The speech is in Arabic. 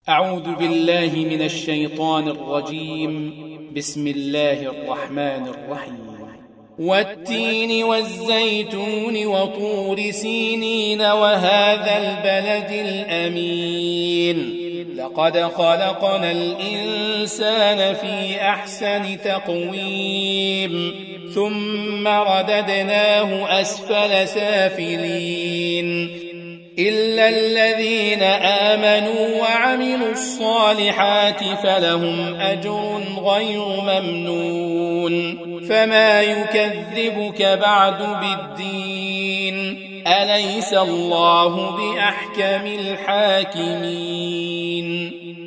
أعوذ بالله من الشيطان الرجيم. بسم الله الرحمن الرحيم. والتين والزيتون وطور سينين وهذا البلد الأمين لقد خلقنا الإنسان في أحسن تقويم ثم رددناه أسفل سافلين إلا الذين آمنوا وعملوا الصالحات فلهم أجر غير ممنون فما يكذبك بعد بالدين أليس الله بأحكم الحاكمين.